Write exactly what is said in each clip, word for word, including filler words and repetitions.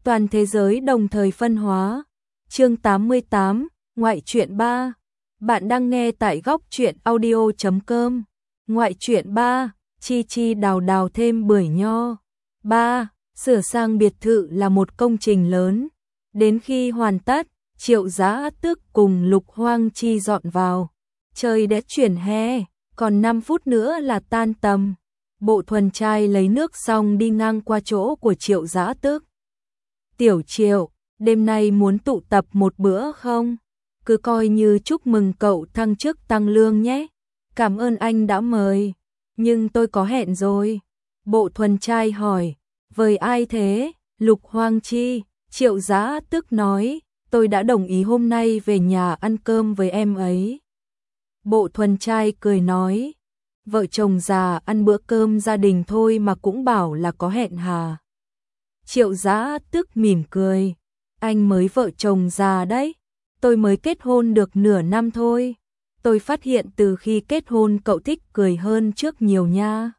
Toàn thế giới đồng thời phân hóa. Chương tám mươi tám, Ngoại truyện ba. Bạn đang nghe tại góc truyện audio chấm com. Ngoại truyện ba, Chi Chi đào đào thêm bưởi nho. ba. Sửa sang biệt thự là một công trình lớn. Đến khi hoàn tất, Triệu Giá Tước cùng Lục Hoang Chi dọn vào. Trời đã chuyển hè, còn năm phút nữa là tan tầm. Bộ Thuần trai lấy nước xong đi ngang qua chỗ của Triệu Giá Tước. Tiểu Triệu, đêm nay muốn tụ tập một bữa không? Cứ coi như chúc mừng cậu thăng chức tăng lương nhé. Cảm ơn anh đã mời, nhưng tôi có hẹn rồi. Bộ Thuần trai hỏi, với ai thế? Lục Hoang Chi, Triệu Giá Tước nói, tôi đã đồng ý hôm nay về nhà ăn cơm với em ấy. Bộ Thuần trai cười nói, vợ chồng già ăn bữa cơm gia đình thôi mà cũng bảo là có hẹn hà. Triệu Giá Tước mỉm cười, anh mới vợ chồng già đấy, tôi mới kết hôn được nửa năm thôi. Tôi phát hiện từ khi kết hôn cậu thích cười hơn trước nhiều nha.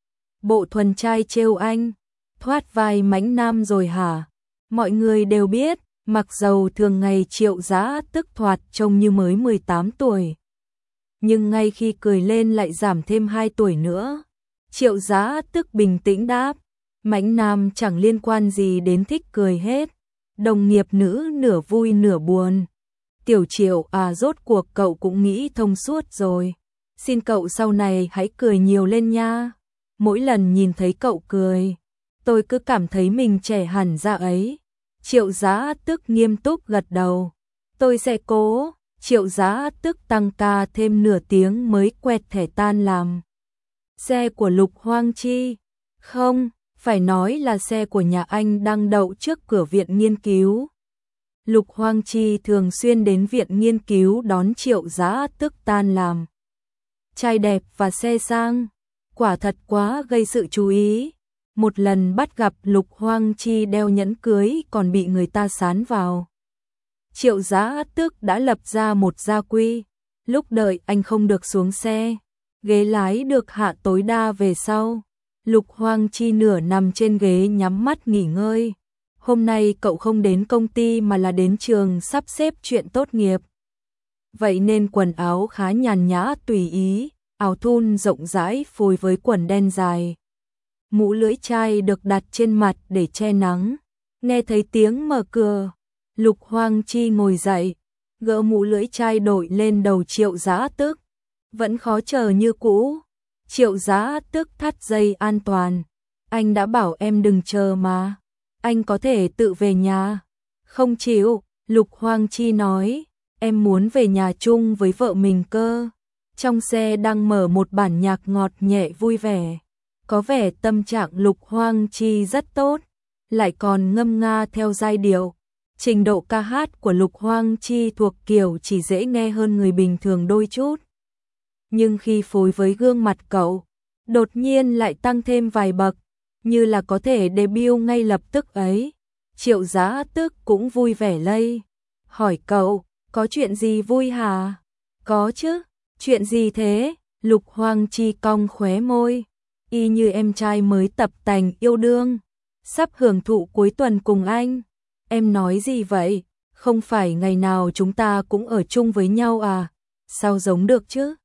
Bộ Thuần trai trêu anh, thoát vai mãnh nam rồi hả? Mọi người đều biết, mặc dầu thường ngày Triệu Giá Tước thoạt trông như mới mười tám tuổi. Nhưng ngay khi cười lên lại giảm thêm hai tuổi nữa. Triệu Giá Tước bình tĩnh đáp, mãnh nam chẳng liên quan gì đến thích cười hết. Đồng nghiệp nữ nửa vui nửa buồn. Tiểu Triệu à, rốt cuộc cậu cũng nghĩ thông suốt rồi. Xin cậu sau này hãy cười nhiều lên nha. Mỗi lần nhìn thấy cậu cười, tôi cứ cảm thấy mình trẻ hẳn ra ấy. Triệu Giá Tước nghiêm túc gật đầu. Tôi sẽ cố. Triệu Giá Tước tăng ca thêm nửa tiếng mới quẹt thẻ tan làm. Xe của Lục Hoang Chi? Không, phải nói là xe của nhà anh đang đậu trước cửa viện nghiên cứu. Lục Hoang Chi thường xuyên đến viện nghiên cứu đón Triệu Giá Tước tan làm. Trai đẹp và xe sang, quả thật quá gây sự chú ý. Một lần bắt gặp Lục Hoang Chi đeo nhẫn cưới còn bị người ta sán vào. Triệu Giá Tước đã lập ra một gia quy, lúc đợi anh không được xuống xe, ghế lái được hạ tối đa về sau. Lục Hoang Chi nửa nằm trên ghế nhắm mắt nghỉ ngơi. Hôm nay cậu không đến công ty mà là đến trường sắp xếp chuyện tốt nghiệp. Vậy nên quần áo khá nhàn nhã tùy ý, áo thun rộng rãi phối với quần đen dài. Mũ lưỡi chai được đặt trên mặt để che nắng. Nghe thấy tiếng mở cửa, Lục Hoang Chi ngồi dậy, gỡ mũ lưỡi chai đội lên đầu Triệu Giá Tước. Vẫn khó chờ như cũ. Triệu Giá Tước thắt dây an toàn. Anh đã bảo em đừng chờ mà. Anh có thể tự về nhà. Không chịu, Lục Hoang Chi nói, em muốn về nhà chung với vợ mình cơ. Trong xe đang mở một bản nhạc ngọt nhẹ vui vẻ. Có vẻ tâm trạng Lục Hoang Chi rất tốt, lại còn ngâm nga theo giai điệu. Trình độ ca hát của Lục Hoang Chi thuộc kiểu chỉ dễ nghe hơn người bình thường đôi chút. Nhưng khi phối với gương mặt cậu, đột nhiên lại tăng thêm vài bậc, như là có thể debut ngay lập tức ấy. Triệu Giá Tước cũng vui vẻ lây. Hỏi cậu, có chuyện gì vui hả? Có chứ, chuyện gì thế? Lục Hoang Chi cong khóe môi. Y như em trai mới tập tành yêu đương, sắp hưởng thụ cuối tuần cùng anh. Em nói gì vậy? Không phải ngày nào chúng ta cũng ở chung với nhau à? Sao giống được chứ?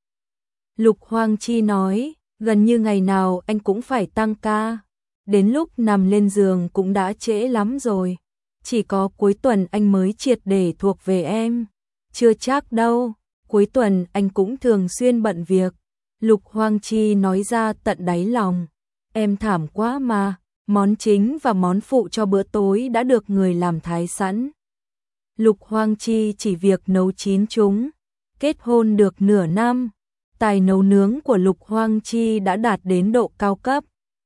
Lục Hoang Chi nói, gần như ngày nào anh cũng phải tăng ca. Đến lúc nằm lên giường cũng đã trễ lắm rồi. Chỉ có cuối tuần anh mới triệt để thuộc về em. Chưa chắc đâu, cuối tuần anh cũng thường xuyên bận việc. Lục Hoang Chi nói ra tận đáy lòng. Em thảm quá mà, món chính và món phụ cho bữa tối đã được người làm thái sẵn. Lục Hoang Chi chỉ việc nấu chín chúng. Kết hôn được nửa năm, tài nấu nướng của Lục Hoang Chi đã đạt đến độ cao cấp.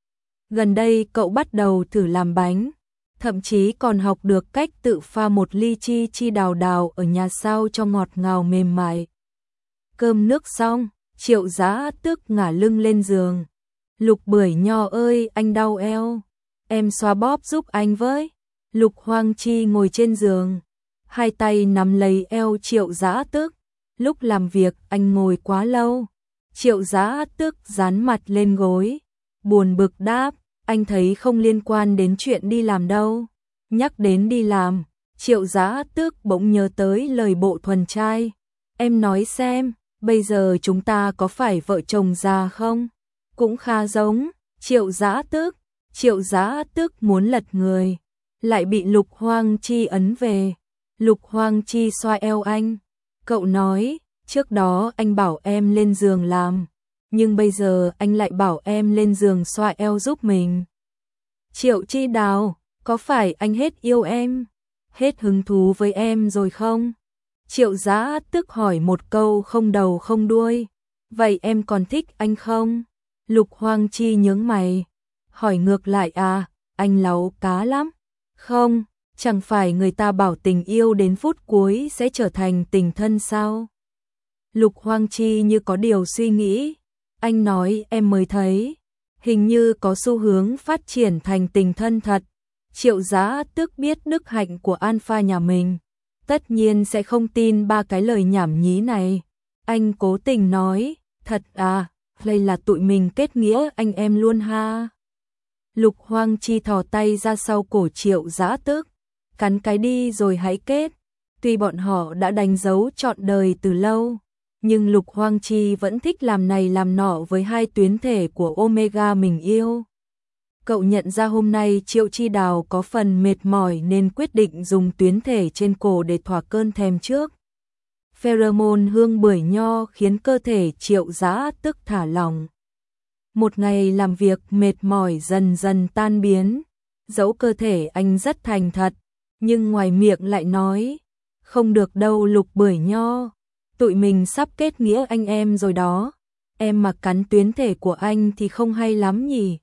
Gần đây cậu bắt đầu thử làm bánh, thậm chí còn học được cách tự pha một ly chi chi đào đào ở nhà sao cho ngọt ngào mềm mại. Cơm nước xong, Triệu Giá Tước ngả lưng lên giường. Lục bưởi nho ơi, anh đau eo. Em xoa bóp giúp anh với. Lục Hoang Chi ngồi trên giường, hai tay nắm lấy eo Triệu Giá Tước. Lúc làm việc anh ngồi quá lâu. Triệu Giá Tước dán mặt lên gối, buồn bực đáp, anh thấy không liên quan đến chuyện đi làm đâu. Nhắc đến đi làm, Triệu Giá Tước bỗng nhớ tới lời Bộ Thuần trai. Em nói xem, bây giờ chúng ta có phải vợ chồng già không? Cũng khá giống. Triệu Giá Tước, Triệu Giá Tước muốn lật người, lại bị Lục Hoang Chi ấn về. Lục Hoang Chi xoa eo anh. Cậu nói, trước đó anh bảo em lên giường làm, nhưng bây giờ anh lại bảo em lên giường xoa eo giúp mình. Triệu Chi Đào, có phải anh hết yêu em, hết hứng thú với em rồi không? Triệu Giá Tước hỏi một câu không đầu không đuôi. Vậy em còn thích anh không? Lục Hoang Chi nhướng mày, hỏi ngược lại à, anh láu cá lắm. Không, chẳng phải người ta bảo tình yêu đến phút cuối sẽ trở thành tình thân sao? Lục Hoang Chi như có điều suy nghĩ. Anh nói em mới thấy, hình như có xu hướng phát triển thành tình thân thật. Triệu Giá Tước biết đức hạnh của Alpha nhà mình, tất nhiên sẽ không tin ba cái lời nhảm nhí này. Anh cố tình nói, thật à, đây là tụi mình kết nghĩa anh em luôn ha. Lục Hoang Chi thò tay ra sau cổ Triệu Giá Tước, cắn cái đi rồi hãy kết. Tuy bọn họ đã đánh dấu trọn đời từ lâu, nhưng Lục Hoang Chi vẫn thích làm này làm nọ với hai tuyến thể của Omega mình yêu. Cậu nhận ra hôm nay Triệu Chi Đào có phần mệt mỏi nên quyết định dùng tuyến thể trên cổ để thỏa cơn thèm trước. Pheromone hương bưởi nho khiến cơ thể Triệu Giá Tước thả lỏng. Một ngày làm việc mệt mỏi dần dần tan biến, dẫu cơ thể anh rất thành thật, nhưng ngoài miệng lại nói, không được đâu Lục bưởi nho, tụi mình sắp kết nghĩa anh em rồi đó, em mà cắn tuyến thể của anh thì không hay lắm nhỉ.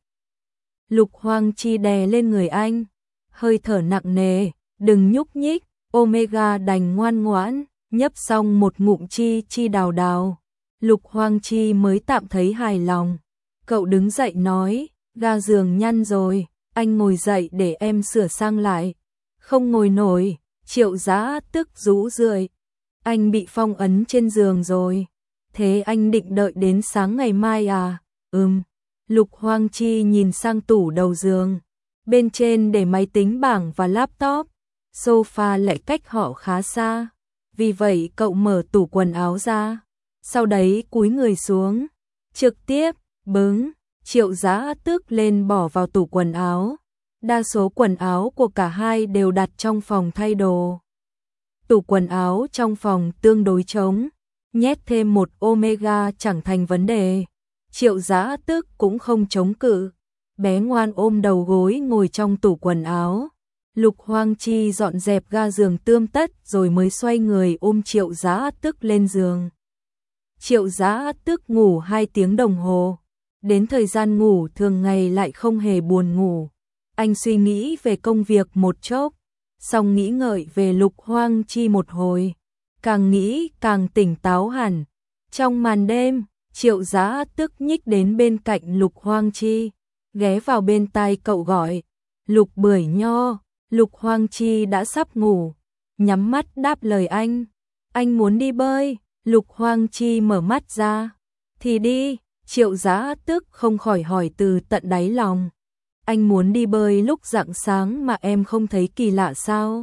Lục Hoang Chi đè lên người anh, hơi thở nặng nề, đừng nhúc nhích. Omega đành ngoan ngoãn, nhấp xong một ngụm chi chi đào đào. Lục Hoang Chi mới tạm thấy hài lòng. Cậu đứng dậy nói, ga giường nhăn rồi, anh ngồi dậy để em sửa sang lại. Không ngồi nổi. Triệu Giá Tước rũ rượi. Anh bị phong ấn trên giường rồi. Thế anh định đợi đến sáng ngày mai à? Ừm. Lục Hoang Chi nhìn sang tủ đầu giường. Bên trên để máy tính bảng và laptop. Sofa lại cách họ khá xa. Vì vậy cậu mở tủ quần áo ra. Sau đấy cúi người xuống. Trực tiếp, bứng, Triệu Giá Tước lên bỏ vào tủ quần áo. Đa số quần áo của cả hai đều đặt trong phòng thay đồ. Tủ quần áo trong phòng tương đối trống. Nhét thêm một Omega chẳng thành vấn đề. Triệu Giá Tước cũng không chống cự. Bé ngoan ôm đầu gối ngồi trong tủ quần áo. Lục Hoang Chi dọn dẹp ga giường tươm tất rồi mới xoay người ôm Triệu Giá Tước lên giường. Triệu Giá Tước ngủ hai tiếng đồng hồ. Đến thời gian ngủ thường ngày lại không hề buồn ngủ. Anh suy nghĩ về công việc một chốc, xong nghĩ ngợi về Lục Hoang Chi một hồi. Càng nghĩ càng tỉnh táo hẳn. Trong màn đêm, Triệu Giá Tước nhích đến bên cạnh Lục Hoang Chi, ghé vào bên tai cậu gọi, Lục bưởi nho. Lục Hoang Chi đã sắp ngủ, nhắm mắt đáp lời anh. Anh muốn đi bơi. Lục Hoang Chi mở mắt ra. Thì đi. Triệu Giá Tước không khỏi hỏi từ tận đáy lòng. Anh muốn đi bơi lúc rạng sáng mà em không thấy kỳ lạ sao?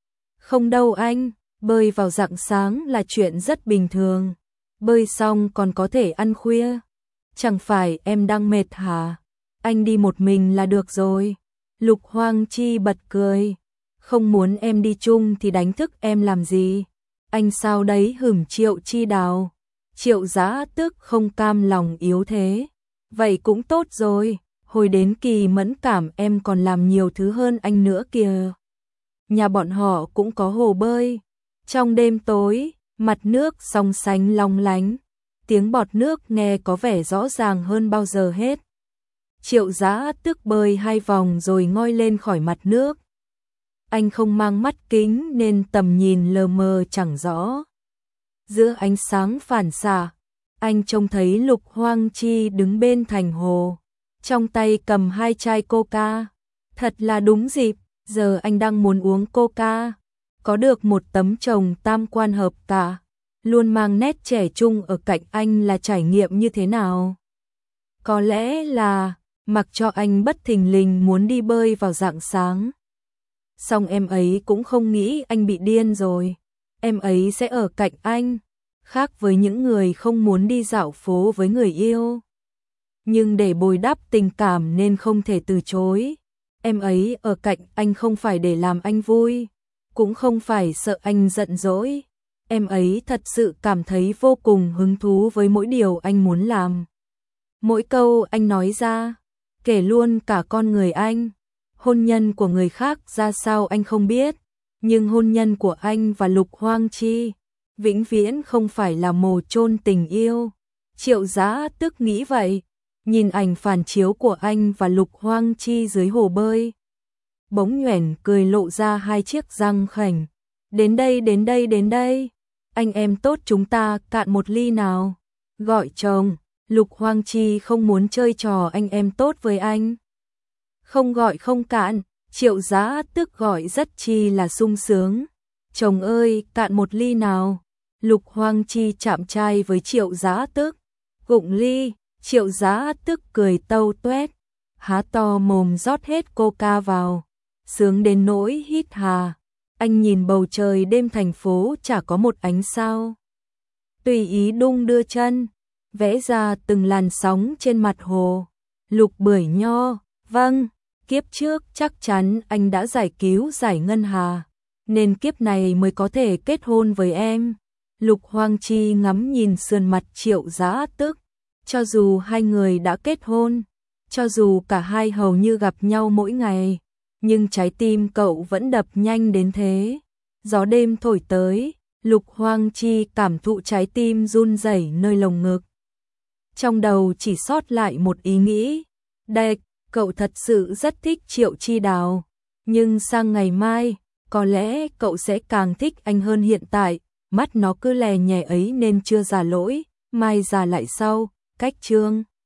Không đâu anh, bơi vào rạng sáng là chuyện rất bình thường. Bơi xong còn có thể ăn khuya. Chẳng phải em đang mệt hả? Anh đi một mình là được rồi. Lục Hoang Chi bật cười. Không muốn em đi chung thì đánh thức em làm gì? Anh sao đấy hửng Triệu Chi Đào. Triệu Giá Tước không cam lòng yếu thế. Vậy cũng tốt rồi, hồi đến kỳ mẫn cảm em còn làm nhiều thứ hơn anh nữa kìa. Nhà bọn họ cũng có hồ bơi. Trong đêm tối, mặt nước song sánh long lánh. Tiếng bọt nước nghe có vẻ rõ ràng hơn bao giờ hết. Triệu Giá Tước bơi hai vòng rồi ngoi lên khỏi mặt nước. Anh không mang mắt kính nên tầm nhìn lờ mờ chẳng rõ. Giữa ánh sáng phản xạ, anh trông thấy Lục Hoang Chi đứng bên thành hồ, trong tay cầm hai chai coca. Thật là đúng dịp, giờ anh đang muốn uống coca. Có được một tấm chồng tam quan hợp cả, luôn mang nét trẻ trung ở cạnh anh là trải nghiệm như thế nào? Có lẽ là mặc cho anh bất thình lình muốn đi bơi vào rạng sáng. Xong em ấy cũng không nghĩ anh bị điên rồi. Em ấy sẽ ở cạnh anh, khác với những người không muốn đi dạo phố với người yêu. Nhưng để bồi đắp tình cảm nên không thể từ chối. Em ấy ở cạnh anh không phải để làm anh vui, cũng không phải sợ anh giận dỗi. Em ấy thật sự cảm thấy vô cùng hứng thú với mỗi điều anh muốn làm. Mỗi câu anh nói ra, kể luôn cả con người anh. Hôn nhân của người khác ra sao anh không biết, nhưng hôn nhân của anh và Lục Hoang Chi vĩnh viễn không phải là mồ chôn tình yêu. Triệu Giá Tức nghĩ vậy, nhìn ảnh phản chiếu của anh và Lục Hoang Chi dưới hồ bơi. Bỗng nhoẻn cười lộ ra hai chiếc răng khểnh. Đến đây, đến đây, đến đây. Anh em tốt chúng ta cạn một ly nào. Gọi chồng, Lục Hoang Chi không muốn chơi trò anh em tốt với anh. Không gọi không cạn, Triệu Giá Tức gọi rất chi là sung sướng. Chồng ơi, cạn một ly nào. Lục Hoang Chi chạm trai với Triệu Giá Tức. Gụng ly, Triệu Giá Tức cười tâu tuét, há to mồm rót hết coca vào, sướng đến nỗi hít hà. Anh nhìn bầu trời đêm thành phố chả có một ánh sao. Tùy ý đung đưa chân, vẽ ra từng làn sóng trên mặt hồ. Lục Bưởi Nho, vâng, kiếp trước chắc chắn anh đã giải cứu Giải Ngân Hà, nên kiếp này mới có thể kết hôn với em. Lục Hoang Chi ngắm nhìn sườn mặt Triệu Giá Tức. Cho dù hai người đã kết hôn, cho dù cả hai hầu như gặp nhau mỗi ngày, nhưng trái tim cậu vẫn đập nhanh đến thế. Gió đêm thổi tới, Lục Hoang Chi cảm thụ trái tim run rẩy nơi lồng ngực. Trong đầu chỉ sót lại một ý nghĩ, đệch, cậu thật sự rất thích Triệu Chi Đào, nhưng sang ngày mai, có lẽ cậu sẽ càng thích anh hơn hiện tại, mắt nó cứ lè nhè ấy nên chưa già lỗi, mai già lại sau. Cách chương